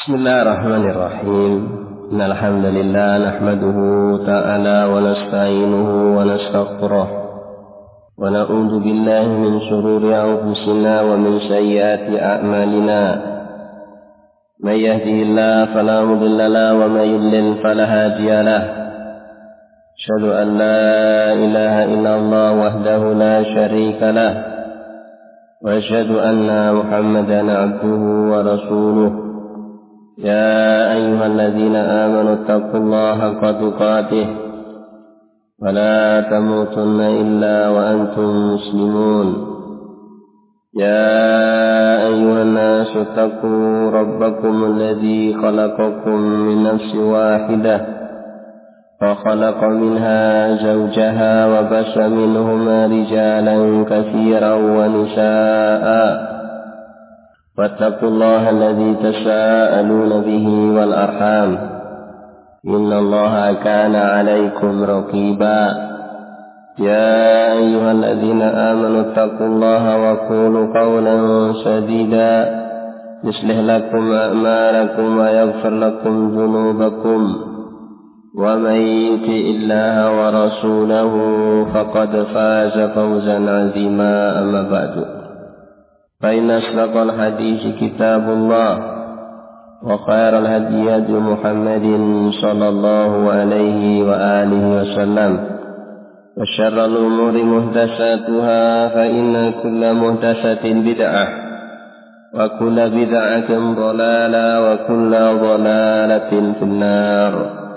Bismillahirrahmanirrahim. Alhamdulillah nahmaduhu ta'ala wa nasta'inuhu wa nastaghfiruh wa na'udzu billahi min shururi anfusina wa min sayyiati a'malina. May yahdihillahu fala mudilla lahu wa may yudlil fala hadiya lahu. Asyhadu an la ilaha illallah wahdahu la syarika lahu wa asyhadu anna Muhammadan 'abduhu wa rasuluh. يا أيها الذين آمنوا اتقوا الله حق تقاته ولا تموتن إلا وأنتم مسلمون. يا أيها الناس اتقوا ربكم الذي خلقكم من نفس واحدة وخلق منها زوجها وبث منهما رجالا كثيرا ونساء واتقوا الله الذي تساءلون به والأرحام إن الله كان عليكم رقيبا. يا أيها الذين آمنوا اتقوا الله وقولوا قولا سديدا يصلح لكم أعمالكم ويغفر لكم ذنوبكم ومن يطع الله ورسوله فقد فاز فوزا عظيما. أما بعد فإن أصدق الحديث كتاب الله وخير الهدي هدي محمد صلى الله عليه وآله وسلم وشر الأمور محدثاتها فإن كل محدثة بدعة وكل بدعة ضلالة وكل ضلالة في النار.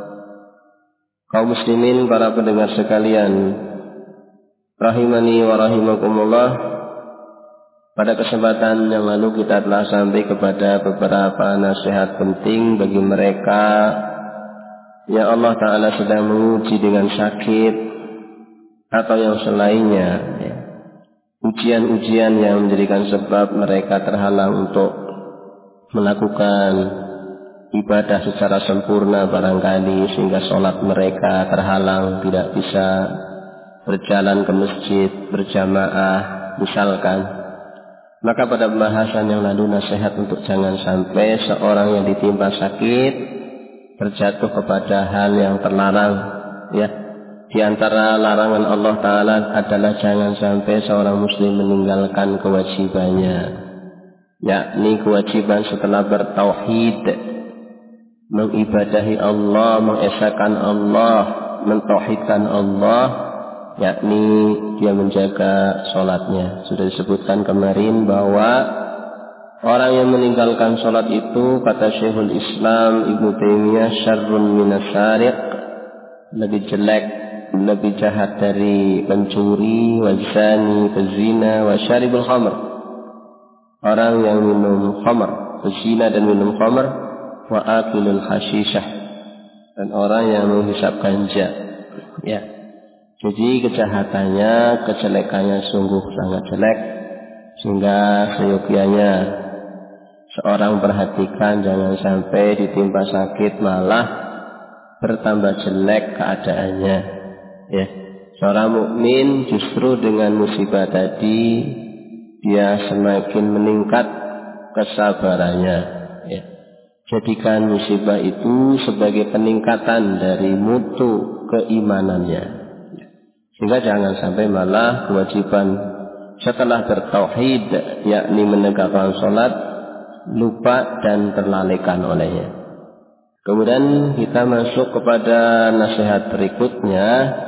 Kaum muslimin, para pendengar sekalian, rahimani wa rahimakumullah. Pada kesempatan yang lalu kita telah sampai kepada beberapa nasihat penting bagi mereka yang Allah Ta'ala sedang menguji dengan sakit atau yang selainnya, ujian-ujian yang menjadikan sebab mereka terhalang untuk melakukan ibadah secara sempurna barangkali, sehingga sholat mereka terhalang, tidak bisa berjalan ke masjid berjamaah misalkan. Maka pada pembahasan yang lalu nasihat untuk jangan sampai seorang yang ditimpa sakit terjatuh kepada hal yang terlarang. Ya, di antara larangan Allah Ta'ala adalah jangan sampai seorang muslim meninggalkan kewajibannya, yakni kewajiban setelah bertauhid, mengibadahi Allah, mengesahkan Allah, mentauhidkan Allah, yakni dia menjaga sholatnya. Sudah disebutkan kemarin bahwa orang yang meninggalkan sholat itu, kata Syekhul Islam Ibnu Taimiyah, syarrun minas sariq, lebih jelek, lebih jahat dari pencuri, wazani, pezina, wasyaribul khamr, orang yang minum khamr, pezina dan minum khamr, wa akilul hashishah, dan orang yang menghisap ganja. Ya, jadi kejahatannya, kejelekannya sungguh sangat jelek, sehingga seyogyanya seorang perhatikan jangan sampai ditimpa sakit malah bertambah jelek keadaannya. Ya, seorang mukmin justru dengan musibah tadi dia semakin meningkat kesabarannya. Ya, jadikan musibah itu sebagai peningkatan dari mutu keimanannya. Sehingga jangan sampai malah kewajiban setelah bertauhid, yakni menegakkan sholat, lupa dan terlalaikan olehnya. Kemudian kita masuk kepada nasihat berikutnya.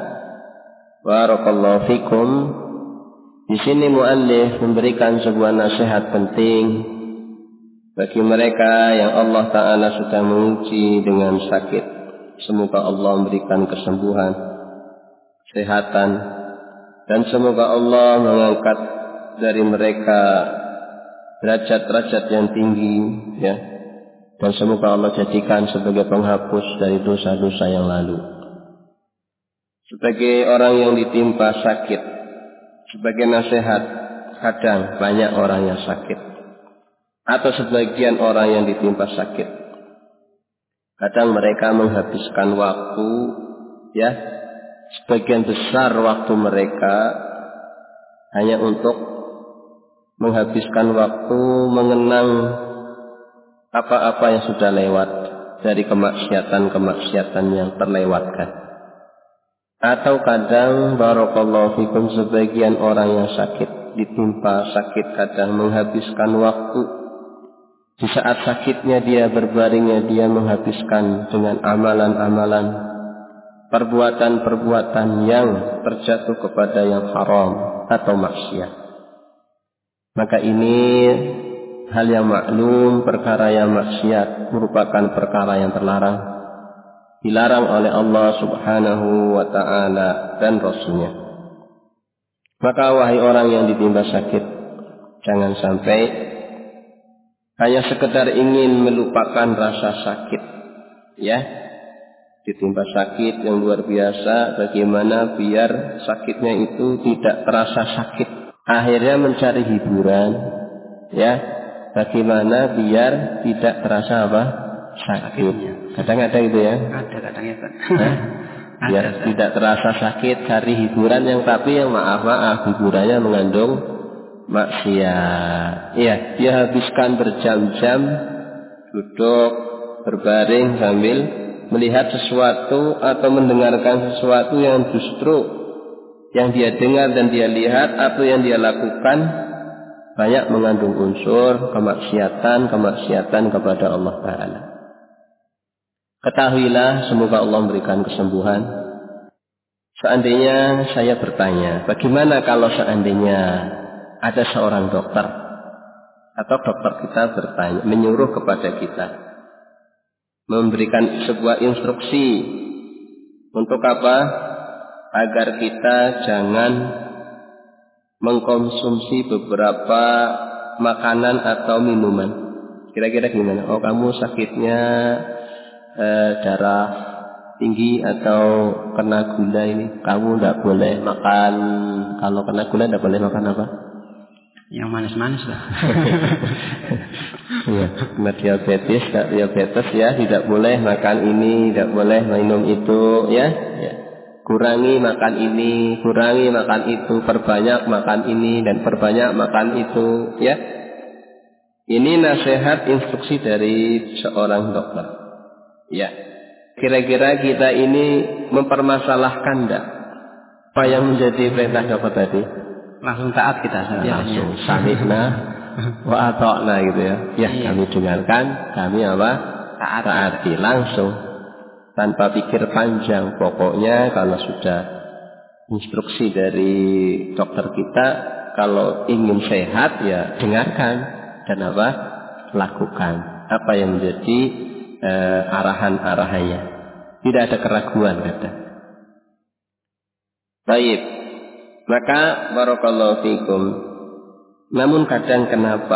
Barakallahu fikum. Di sini muallif memberikan sebuah nasihat penting bagi mereka yang Allah Ta'ala sudah menguji dengan sakit. Semoga Allah memberikan kesembuhan, kesehatan, dan semoga Allah mengangkat dari mereka derajat-derajat yang tinggi, ya, dan semoga Allah jadikan sebagai penghapus dari dosa-dosa yang lalu. Sebagai orang yang ditimpa sakit, sebagai nasihat, kadang banyak orang yang sakit, atau sebagian orang yang ditimpa sakit, kadang mereka menghabiskan waktu, ya, sebagian besar waktu mereka hanya untuk menghabiskan waktu mengenang apa-apa yang sudah lewat dari kemaksiatan-kemaksiatan yang terlewatkan. Atau kadang barakallahu fikum sebagian orang yang sakit, ditimpa sakit kadang menghabiskan waktu. Di saat sakitnya dia berbaringnya dia menghabiskan dengan amalan-amalan, perbuatan-perbuatan yang terjatuh kepada yang haram atau maksiat. Maka ini hal yang maklum, perkara yang maksiat merupakan perkara yang terlarang, dilarang oleh Allah subhanahu wa ta'ala dan Rasulnya. Maka wahai orang yang ditimpa sakit, jangan sampai hanya sekedar ingin melupakan rasa sakit, ya. Ditimpa sakit yang luar biasa, bagaimana biar sakitnya itu tidak terasa sakit. Akhirnya mencari hiburan, ya. Bagaimana biar tidak terasa apa? Sakit. Kadang ada itu ya. Ada kadang ya Pak. Biar tidak terasa sakit, cari hiburan yang tapi yang maaf hiburannya mengandung maksiat. Iya, dia habiskan berjam-jam duduk berbaring sambil melihat sesuatu atau mendengarkan sesuatu yang justru yang dia dengar dan dia lihat atau yang dia lakukan banyak mengandung unsur kemaksiatan kepada Allah Ta'ala. Ketahuilah, semoga Allah memberikan kesembuhan. Seandainya saya bertanya, bagaimana kalau seandainya ada seorang dokter atau dokter kita bertanya, menyuruh kepada kita, memberikan sebuah instruksi untuk apa? Agar kita jangan mengkonsumsi beberapa makanan atau minuman. Kira-kira gimana? Oh, kamu sakitnya darah tinggi atau kena gula ini, kamu tidak boleh makan. Kalau kena gula tidak boleh makan apa? Yang manis-manis lah. Ya, kena diabetes ya, tidak boleh makan ini, tidak boleh minum itu, ya. Kurangi makan ini, kurangi makan itu, perbanyak makan ini dan perbanyak makan itu, ya. Ini nasihat instruksi dari seorang dokter. Ya. Kira-kira kita ini mempermasalahkan enggak apa yang menjadi perintah dokter tadi? Langsung taat kita. Langsung sami'na wa ata'na gitu ya. Ya, iya. Kami dengarkan, kami apa? Taati langsung. Tanpa pikir panjang. Pokoknya kalau sudah instruksi dari dokter kita, kalau ingin sehat ya dengarkan dan apa? Lakukan apa yang menjadi arahan-arahannya. Tidak ada keraguan kata. Baik. Maka barakallahu fikum. Namun kadang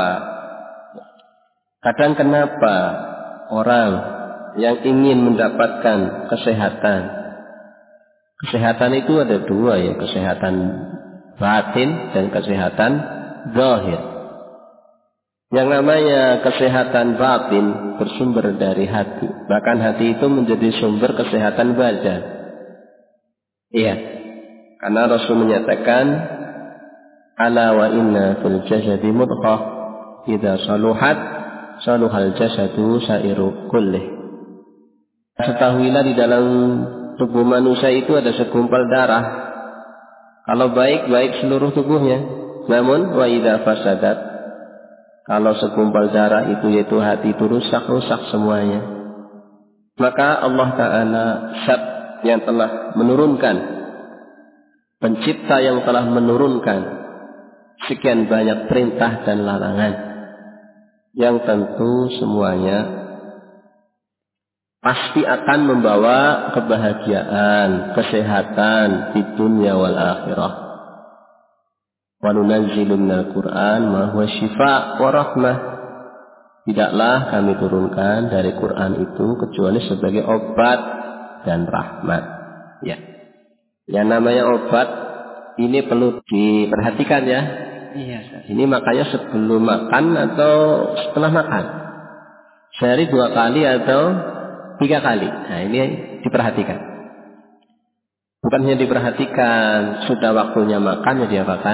kenapa orang yang ingin mendapatkan kesehatan. Kesehatan itu ada dua ya, kesehatan batin dan kesehatan zahir. Yang namanya kesehatan batin bersumber dari hati. Bahkan hati itu menjadi sumber kesehatan badan. Iya. Karena Rasul menyatakan, ala wa inna fil jasadi mudghah, idza saluhat saluhal jasadu sairu kullih. Ketahuilah di dalam tubuh manusia itu ada segumpal darah. Kalau baik seluruh tubuhnya. Namun wa idza fasadat, kalau segumpal darah itu yaitu hati itu rusak semuanya. Maka Allah Ta'ala Zat yang telah menurunkan, Pencipta yang telah menurunkan sekian banyak perintah dan larangan, yang tentu semuanya pasti akan membawa kebahagiaan, kesehatan di dunia wal akhirah. Wa nunazzilu minal Qur'an ma huwa syifaa wa rahmah. Tidaklah kami turunkan dari Quran itu kecuali sebagai obat dan rahmat. Ya. Yang namanya obat ini perlu diperhatikan ya. Iya. Ini makanya sebelum makan atau setelah makan. Sehari 2 kali atau 3 kali. Nah ini diperhatikan. Bukan hanya diperhatikan, sudah waktunya makan ya diapakan?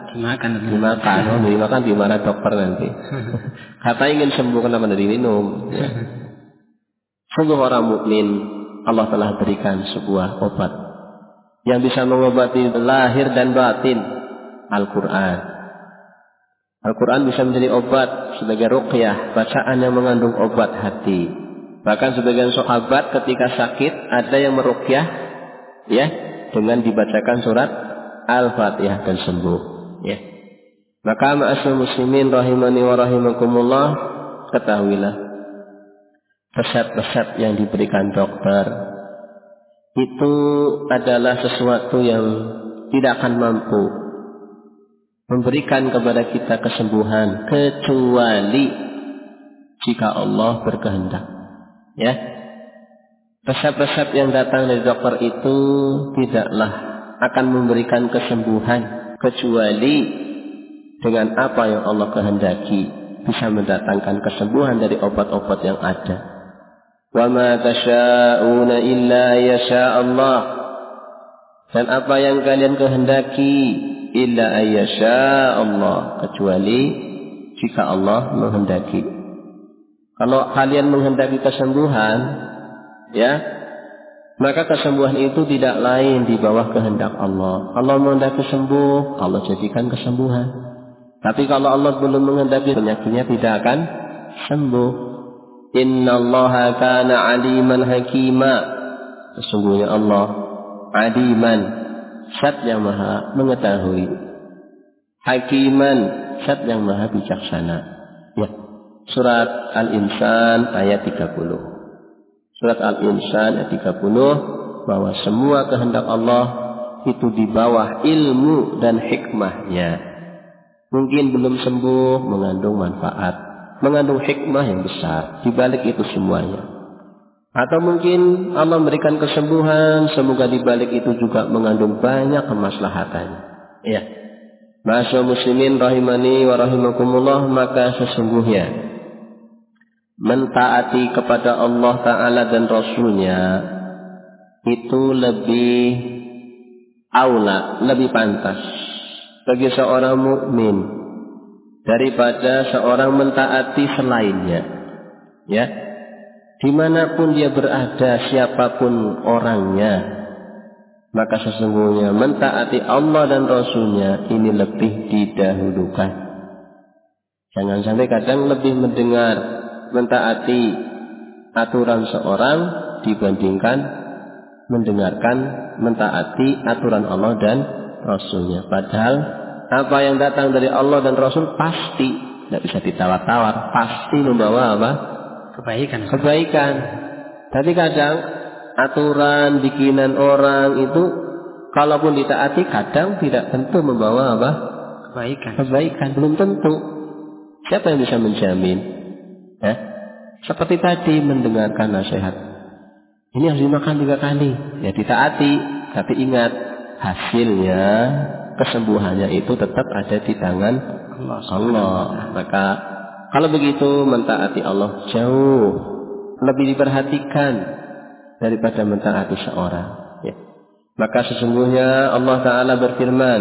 dimakan dimarah dokter nanti. Kata ingin sembuh kenapa dari minum? Ya. Sungguh orang mukmin Allah telah berikan sebuah obat yang bisa mengobati lahir dan batin. Al-Quran. Al-Quran bisa menjadi obat sebagai ruqyah, bacaan yang mengandung obat hati. Bahkan sebagian sahabat ketika sakit ada yang meruqyah ya dengan dibacakan surat Al-Fatihah dan sembuh ya. Maka ma'asyiral muslimin rahimani wa rahimakumullah, ketahuilah resep-resep yang diberikan dokter itu adalah sesuatu yang tidak akan mampu memberikan kepada kita kesembuhan kecuali jika Allah berkehendak. Ya, resep-resep yang datang dari dokter itu tidaklah akan memberikan kesembuhan kecuali dengan apa yang Allah kehendaki bisa mendatangkan kesembuhan dari obat-obat yang ada. Wa ma tasyauna illa yasha Allah. Dan apa yang kalian kehendaki illa ayyasha Allah, kecuali jika Allah menghendaki. Kalau kalian menghendaki kesembuhan, ya, maka kesembuhan itu tidak lain di bawah kehendak Allah. Allah menghendaki sembuh, Allah jadikan kesembuhan. Tapi kalau Allah belum menghendaki, penyakitnya tidak akan sembuh. Innallaha kana aliman hakima. Sesungguhnya Allah aliman, zat yang maha mengetahui, hakiman, zat yang maha bijaksana. Ya. Surat Al-Insan ayat 30. Surat Al-Insan ayat 30, bahwa semua kehendak Allah itu di bawah ilmu dan hikmahnya. Mungkin belum sembuh, mengandung manfaat, mengandung hikmah yang besar di balik itu semuanya. Atau mungkin Allah memberikan kesembuhan, semoga di balik itu juga mengandung banyak kemaslahatan. Ya. Ma'asyiral muslimin rahimani wa rahimakumullah, maka sesungguhnya mentaati kepada Allah Ta'ala dan Rasulnya itu lebih aula, lebih pantas bagi seorang mukmin daripada seorang mentaati selainnya. Ya. Dimanapun dia berada, siapapun orangnya, maka sesungguhnya mentaati Allah dan Rasulnya ini lebih didahulukan. Jangan sampai kadang lebih mendengar, mentaati aturan seorang dibandingkan mendengarkan, mentaati aturan Allah dan Rasulnya. Padahal apa yang datang dari Allah dan Rasul pasti tidak bisa ditawar-tawar, pasti membawa apa? Kebaikan. Tapi kadang aturan bikinan orang itu kalaupun ditaati kadang tidak tentu membawa apa? Kebaikan. Belum tentu. Siapa yang bisa menjamin? Seperti tadi mendengarkan nasihat. Ini harus dimakan 3 kali. Ya ditaati. Tapi ingat, hasilnya, kesembuhannya itu tetap ada di tangan Allah. Maka kalau begitu mentaati Allah jauh lebih diperhatikan daripada mentaati seorang. Ya. Maka sesungguhnya Allah Ta'ala berfirman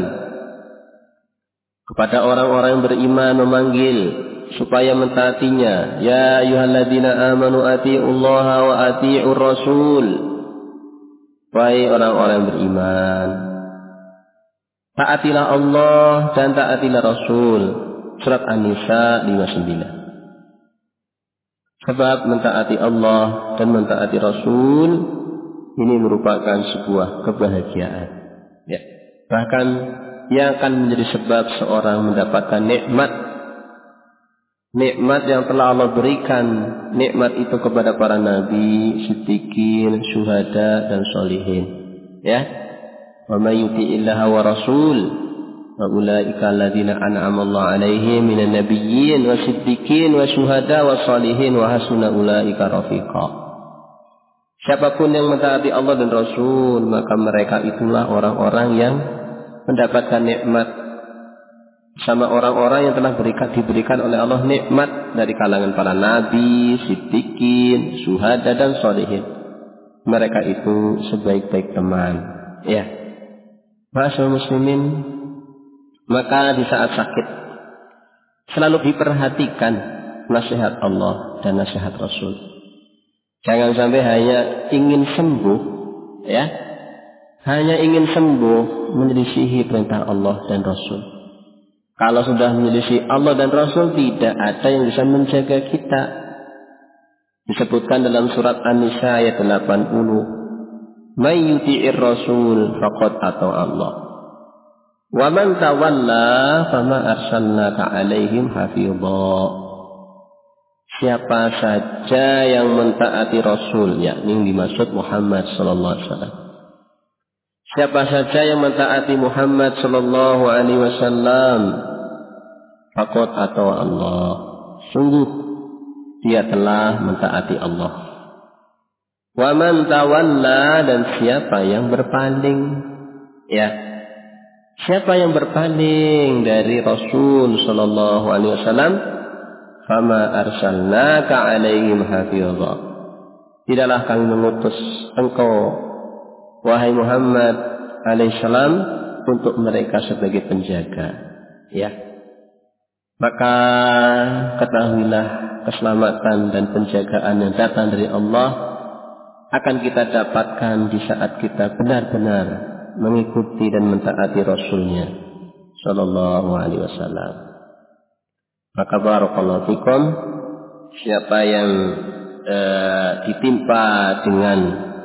kepada orang-orang yang beriman, memanggil supaya mentaatinya. Ya ayyuhalladzina amanu atiiullaha wa atiiur rasul. Wahai orang-orang yang beriman, taatilah Allah dan taatilah Rasul. Surat An-Nisa 59. Sebab mentaati Allah dan mentaati Rasul ini merupakan sebuah kebahagiaan. Ya. Bahkan yang akan menjadi sebab seorang mendapatkan nikmat yang telah Allah berikan. Nikmat itu kepada para nabi, siddiqin, syuhada dan sholihin. Ya. Wa may yuti'illaha wa rasul wa ulaika alladzina an'ama Allah 'alaihim minan nabiyyin wa siddiqin wa syuhada wa sholihin wa hasuna ulaika rafiqa. Siapapun yang mentaati Allah dan Rasul, maka mereka itulah orang-orang yang mendapatkan nikmat sama orang-orang yang telah diberikan oleh Allah nikmat dari kalangan para nabi, siddiqin, syuhada dan sholihin. Mereka itu sebaik-baik teman. Ya. Ma'asyiral muslimin Maka di saat sakit selalu diperhatikan nasihat Allah dan nasihat Rasul. Jangan sampai hanya ingin sembuh, ya, hanya ingin sembuh menyelisihi perintah Allah dan Rasul. Kalau sudah menyelisihi Allah dan Rasul, tidak ada yang bisa menjaga kita. Disebutkan dalam surat An-Nisa ayat 80, "May yuti'ir Rasul faqad ata Allah. Wa man tawalla fama arsalnaka 'alaihim hafidha." Siapa saja yang mentaati Rasul, yakni yang dimaksud Muhammad sallallahu alaihi wasallam. Siapa saja yang mentaati Muhammad sallallahu alaihi wasallam, faqad ata Allah. Sungguh dia telah mentaati Allah. Wa man tawalla, dan siapa yang berpaling, ya, siapa yang berpaling dari Rasul sallallahu alaihi wasallam, fama arsalnaka 'alaihim hafidha. Tidaklah kami mengutus engkau, wahai Muhammad alaihissalam, untuk mereka sebagai penjaga, ya. Maka ketahuilah keselamatan dan penjagaan yang datang dari Allah akan kita dapatkan di saat kita benar-benar mengikuti dan mentaati Rasulnya sallallahu alaihi wasallam. Maka barakallahu fikum, siapa yang ditimpa dengan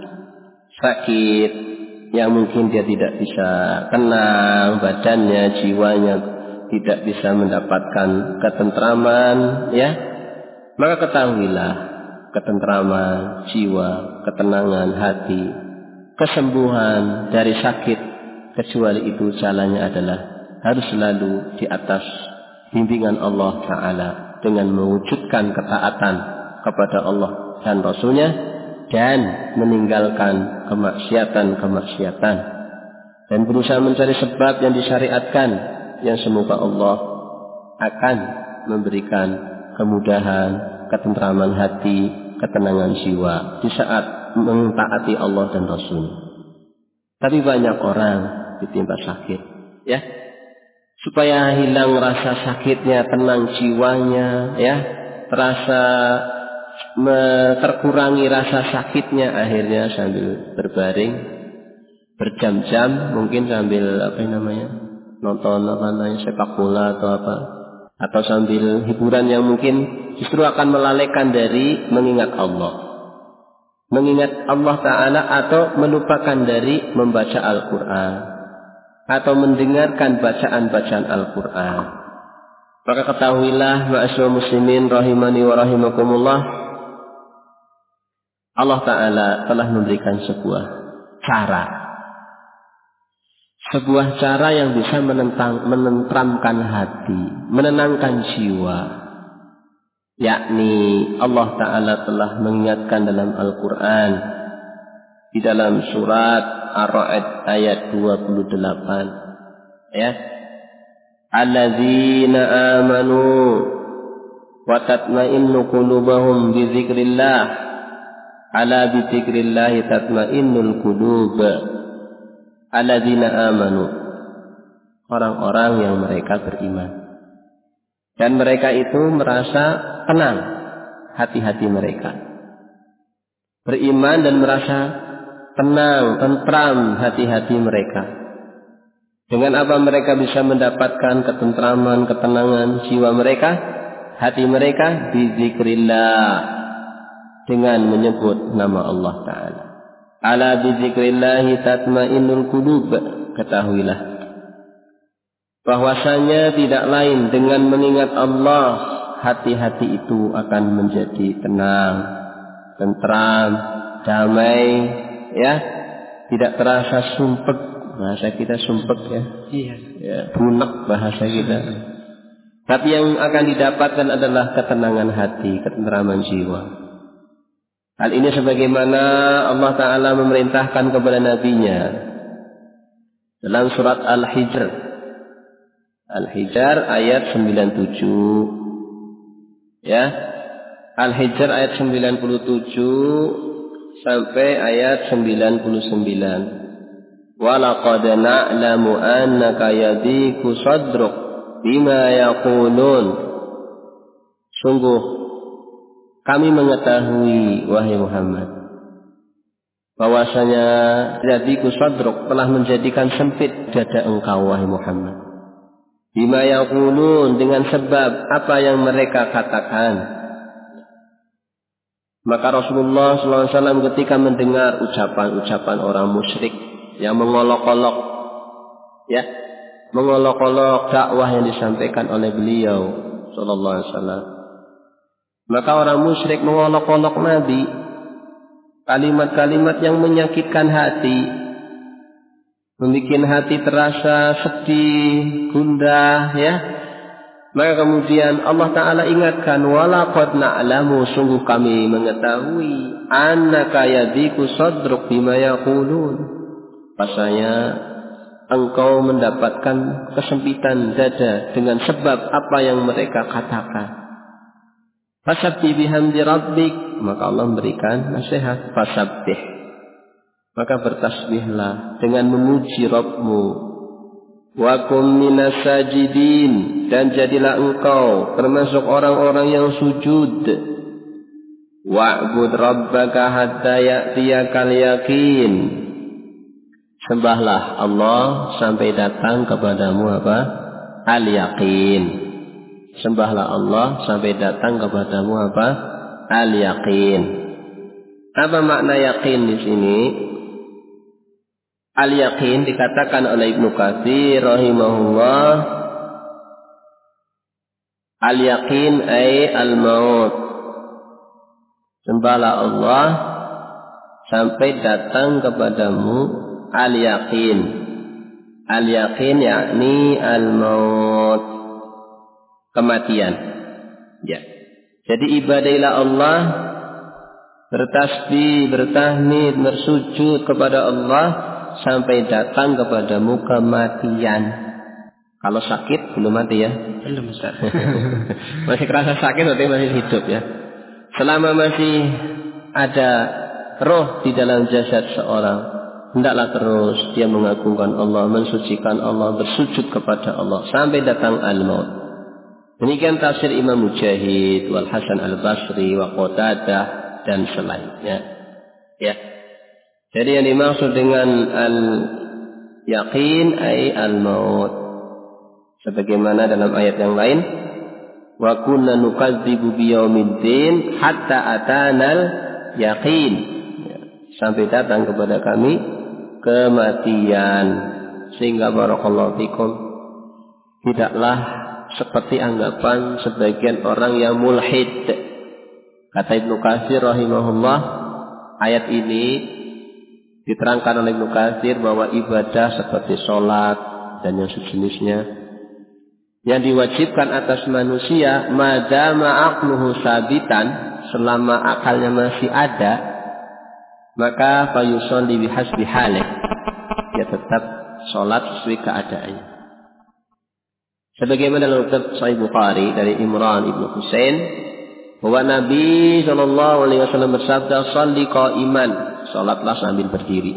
sakit yang mungkin dia tidak bisa tenang, badannya, jiwanya tidak bisa mendapatkan ketentraman, ya, maka ketahuilah ketentraman jiwa, ketenangan hati, kesembuhan dari sakit, kecuali itu jalannya adalah harus selalu di atas bimbingan Allah Ta'ala dengan mewujudkan ketaatan kepada Allah dan Rasulnya dan meninggalkan kemaksiatan-kemaksiatan dan berusaha mencari sebab yang disyariatkan, yang semoga Allah akan memberikan kemudahan, ketentraman hati, ketenangan jiwa di saat mentaati Allah dan Rasul. Tapi banyak orang ditimpa sakit, ya, supaya hilang rasa sakitnya, tenang jiwanya, ya, terasa terkurangi rasa sakitnya, akhirnya sambil berbaring berjam-jam, mungkin sambil nonton sepak bola atau apa, atau sambil hiburan yang mungkin justru akan melalaikan dari mengingat Allah, mengingat Allah Ta'ala, atau melupakan dari membaca Al-Quran atau mendengarkan bacaan-bacaan Al-Quran. Maka ketahuilah ma'asyiral muslimin rahimani wa rahimakumullah, Allah Ta'ala telah memberikan sebuah cara yang bisa menentramkan hati, menenangkan jiwa, yakni Allah Ta'ala telah mengingatkan dalam Al-Quran di dalam surat Ar-Ra'd ayat 28, ya, alladzina amanu wa tatma'innu qulubuhum bi dzikrillah, ala bi dzikrillah tatma'innul qulub. Alladzina amanu, orang-orang yang mereka beriman, dan mereka itu merasa tenang hati-hati mereka, beriman dan merasa tenang, tentram hati-hati mereka. Dengan apa mereka bisa mendapatkan ketentraman, ketenangan jiwa mereka, hati mereka? Bizikrillah, dengan menyebut nama Allah Ta'ala. Ala bizikrillahi tatmainnul qulub. Ketahuilah bahwasanya tidak lain dengan mengingat Allah, hati-hati itu akan menjadi tenang, tentram, damai, ya, tidak terasa sumpek. Bahasa kita sumpek, ya, ya, bunek bahasa kita. Tapi yang akan didapatkan adalah ketenangan hati, ketentraman jiwa. Hal ini sebagaimana Allah Ta'ala memerintahkan kepada Nabi-Nya dalam surat Al-Hijr ayat 97, ya, Al-Hijr ayat 97 sampai ayat 99. walaqad na'lamu annaka yadhiku sadruk bima yaqulun. Sungguh kami mengetahui wahai Muhammad bahwasanya yadhiku sadruk telah menjadikan sempit dada engkau wahai Muhammad. Bima yaqulun, dengan sebab apa yang mereka katakan. Maka Rasulullah SAW ketika mendengar ucapan-ucapan orang musyrik yang mengolok-olok, mengolok-olok dakwah yang disampaikan oleh beliau Sallallahu Alaihi Wasallam, maka orang musyrik mengolok-olok Nabi, kalimat-kalimat yang menyakitkan hati, membuat hati terasa sedih, gundah, Maka kemudian Allah Ta'ala ingatkan, walaqad na'lamu, sungguh kami mengetahui, annaka yadhiku sadruk bima yaqulun, bahasanya engkau mendapatkan kesempitan dada dengan sebab apa yang mereka katakan. Fasabbih bihamdi rabbik, maka Allah memberikan nasihat, fasabbih, maka bertasbihlah dengan memuji Rabbmu. Wa kum minas sajidin, dan jadilah engkau termasuk orang-orang yang sujud. Wa'bud rabbaka hatta ya'tiyakal yaqin, sembahlah Allah sampai datang kepadamu apa? Al-yaqin. Sembahlah Allah sampai datang kepadamu apa? Al-yaqin. Apa makna yaqin di sini? Al-yaqin dikatakan oleh Ibnu Katsir rahimahullah, al-yaqin ay al-maut. Sembahlah Allah sampai datang kepadamu al-yaqin. Al-yaqin yakni al-maut, kematian. Ya. Jadi ibadailah Allah, bertasbih, bertahmid, bersujud kepada Allah sampai datang kepadamu kematian. Kalau sakit belum mati ya? Belum, Ustaz. Masih kerasa sakit berarti masih hidup ya. Selama masih ada roh di dalam jasad seorang, hendaklah terus dia mengagungkan Allah, mensucikan Allah, bersujud kepada Allah sampai datang al-maut. Demikian tafsir Imam Mujahid, Wal Hasan Al-Basri, wa Qatadah dan selainnya. Ya. Jadi yang dimaksud dengan al-yaqin ay al-maut. Sebagaimana dalam ayat yang lain, wa kunna nukadzibu biyaumiddin hatta atanal yaqin. Sampai datang kepada kami kematian. Sehingga barakallahu fikum, tidaklah seperti anggapan sebagian orang yang mulhid. Kata Ibnu Katsir rahimahullah, ayat ini diterangkan oleh Ibnu Katsir bahwa ibadah seperti sholat dan yang sejenisnya yang diwajibkan atas manusia madama aqluhu sabitan, selama akalnya masih ada, maka fayusolli bihasbi halih, dia tetap sholat sesuai keadaannya. Sebagaimana dalam kitab Sahih Bukhari dari Imran ibnu Husain, bahwa Nabi SAW bersabda, "Shalli qa'iman," salatlah sambil berdiri.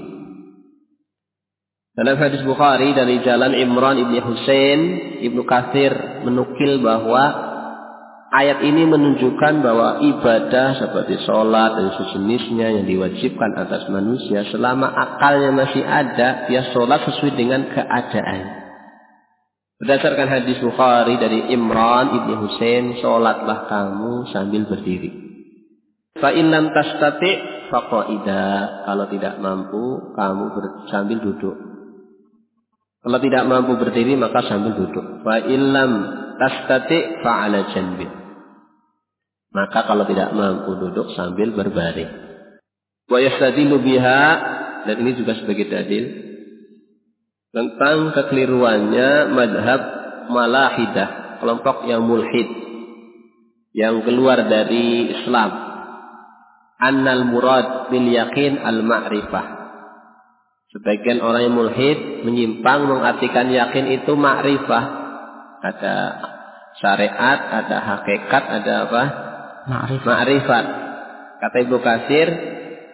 Dalam hadis Bukhari dari jalan Imran ibnu Husain, Ibnu Katsir menukil bahwa ayat ini menunjukkan bahwa ibadah seperti sholat dan sejenisnya yang diwajibkan atas manusia, selama akalnya masih ada, dia sholat sesuai dengan keadaan. Berdasarkan hadis Bukhari dari Imran ibnu Husain, sholatlah kamu sambil berdiri. Fa in lam tastati' faqa'ida, kalau tidak mampu kamu sambil duduk. Kalau tidak mampu berdiri maka sambil duduk. Fa in lam tastati' fa 'ala janbi, maka kalau tidak mampu duduk sambil berbaring. Wa yastadilu biha, dan ini juga sebagai dalil tentang kekeliruannya madhab malahidah, kelompok yang mulhid, yang keluar dari Islam. Annal murad bil yaqin al ma'rifah. Sebagian orang yang mulhid menyimpang mengartikan yakin itu ma'rifah. Ada syariat, ada hakikat, ada apa? Ma'rifat. Kata Ibnu Katsir,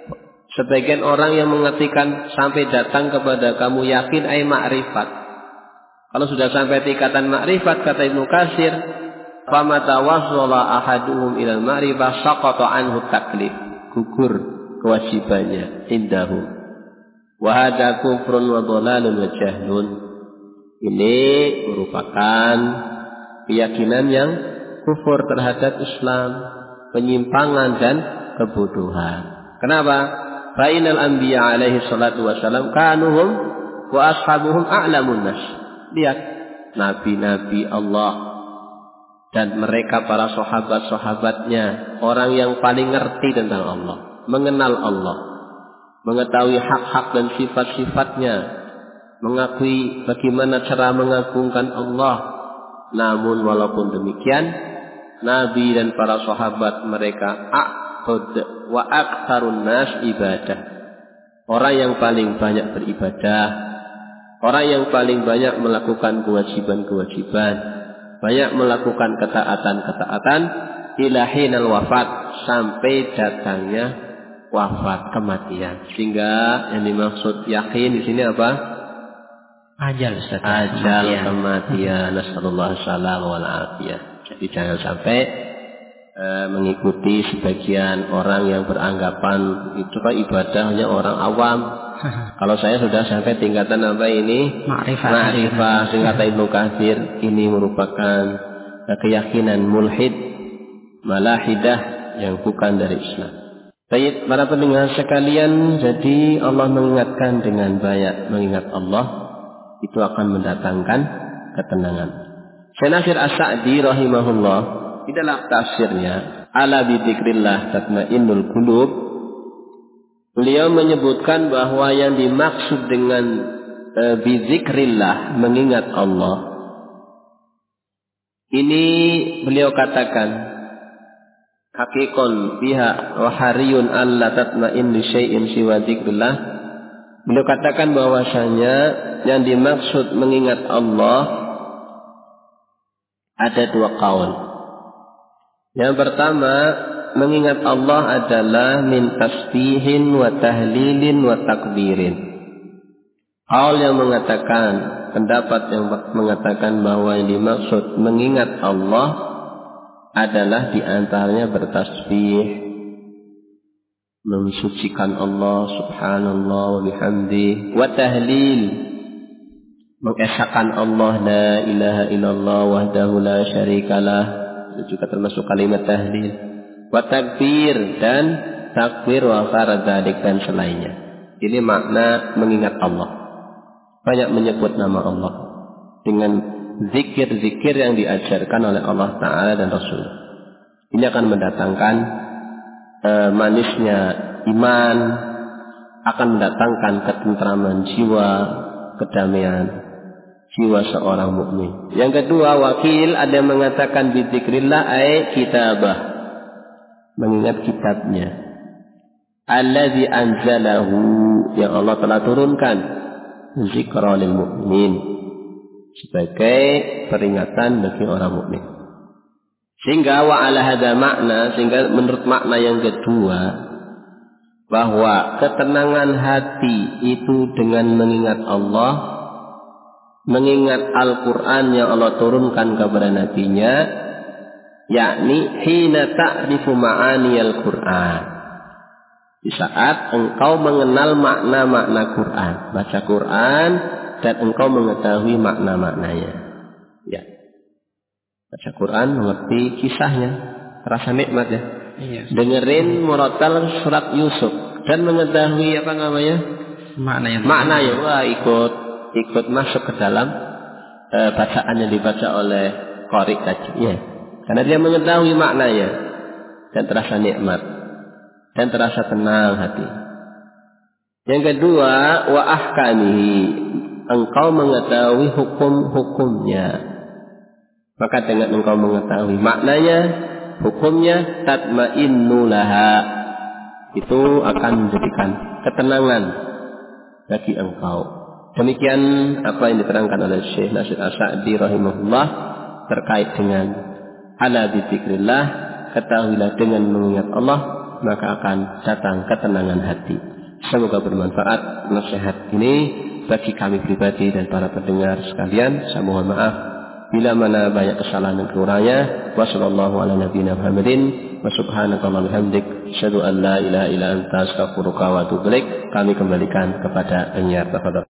Sebagian orang yang mengartikan sampai datang kepada kamu yakin ay ma'rifat. Kalau sudah sampai tingkatan ma'rifat, kata Ibnu Katsir, famata wasala ahaduhum ilal ma'rifah saqata anhu taklif. Gugur kewajibannya indahum. Wa hadza kufrun wa dhalalun wa jahlun. Ini merupakan keyakinan yang kufur terhadap Islam, penyimpangan dan kebodohan. Kenapa? Fa'inal anbiya alaihi salatu wassalam kanuhum wa ashabuhum a'lamun nas. Lihat, nabi-nabi Allah dan mereka para sahabat-sahabatnya, orang yang paling ngerti tentang Allah, mengenal Allah, mengetahui hak-hak dan sifat-sifatnya, mengakui bagaimana cara mengagungkan Allah. Namun walaupun demikian, nabi dan para sahabat mereka wa aktsarun nas ibadah. Orang yang paling banyak beribadah, orang yang paling banyak melakukan kewajiban-kewajiban, banyak melakukan ketaatan-ketaatan ila hinal wafat, sampai datangnya wafat, kematian. Sehingga yang dimaksud yakin di sini apa? Ajal, Ustaz. Ajal, kematian. Nasallallahu salam wal afiyah. Jadi jangan sampai mengikuti sebagian orang yang beranggapan itu kan ibadah hanya orang awam. Kalau saya sudah sampai tingkatan apa ini? Ma'rifah. Kata Ibnu Katsir, ini merupakan keyakinan mulhid, malahidah yang bukan dari Islam. Baik, para pendengar sekalian, jadi Allah mengingatkan dengan banyak mengingat Allah, itu akan mendatangkan ketenangan. Syekh Nasir As-Sa'di rahimahullah, di dalam tafsirnya ala bidzikrillah tatmainnul qulub, beliau menyebutkan bahwa yang dimaksud dengan bidzikrillah, mengingat Allah, ini beliau katakan hakikon biha wa hariyun alla tatmainnu syai'in siwa dzikrillah. Beliau katakan bahwasanya yang dimaksud mengingat Allah ada dua qaul. Yang pertama, mengingat Allah adalah min tasbihin wa tahlilin wa takbirin. Qaul yang mengatakan, pendapat yang mengatakan bahwa yang dimaksud mengingat Allah adalah diantaranya bertasbih, mensucikan Allah subhanallah wa bihamdi, wa tahlil, mengesahkan Allah la ilaha illallah wahdahu la syarikalah, itu juga termasuk kalimat tahlil, wa takbir, dan takbir wa faradzalik, dan selainnya. Ini makna mengingat Allah, banyak menyebut nama Allah dengan zikir-zikir yang diajarkan oleh Allah Ta'ala dan Rasul. Ini akan mendatangkan manisnya iman, akan mendatangkan ketentraman jiwa, kedamaian jiwa seorang mukmin. Yang kedua, wakil ada yang mengatakan bidzikrillah ay kitabah, mengingat kitabnya, allazi anzalahu, yang Allah telah turunkan, zikra lil mukminin, sebagai peringatan bagi orang mukmin. Sehingga wa ala hadza makna, sehingga menurut makna yang kedua, bahwa ketenangan hati itu dengan mengingat Allah, mengingat Al-Quran yang Allah turunkan kepada Nabi-Nya, yakni hina ta'rifu ma'ani Al-Quran, di saat engkau mengenal makna-makna Quran, baca Quran dan engkau mengetahui makna-maknanya. Ya, baca Quran, mengerti kisahnya, rasa nikmat ya. Iya. Dengerin murattal surat Yusuf dan mengetahui apa namanya? Maknanya. Wah, ikut masuk ke dalam bacaan yang dibaca oleh qari tadi. Ya. Karena dia mengetahui maknanya dan terasa nikmat dan terasa tenang hati. Yang kedua, wa ahkamihi, engkau mengetahui hukum-hukumnya. Maka dengan engkau mengetahui maknanya, hukumnya, tatma'innu laha, itu akan menjadikan ketenangan bagi engkau. Demikian apa yang diterangkan oleh Syekh Nasir As-Sa'di rahimahullah terkait dengan ala bidzikrillah, ketahuilah dengan mengingat Allah maka akan datang ketenangan hati. Semoga bermanfaat nasihat ini bagi kami pribadi dan para pendengar sekalian. Saya mohon maaf bila mana banyak kesalahan dan kekurangannya. Wassallallahu ala nabiyina Muhammadin wa subhanakallahumma bihamdik asyhadu an la ilaha illa anta astaghfiruka wa atubu ilaik. Kami kembalikan kepada penyiar.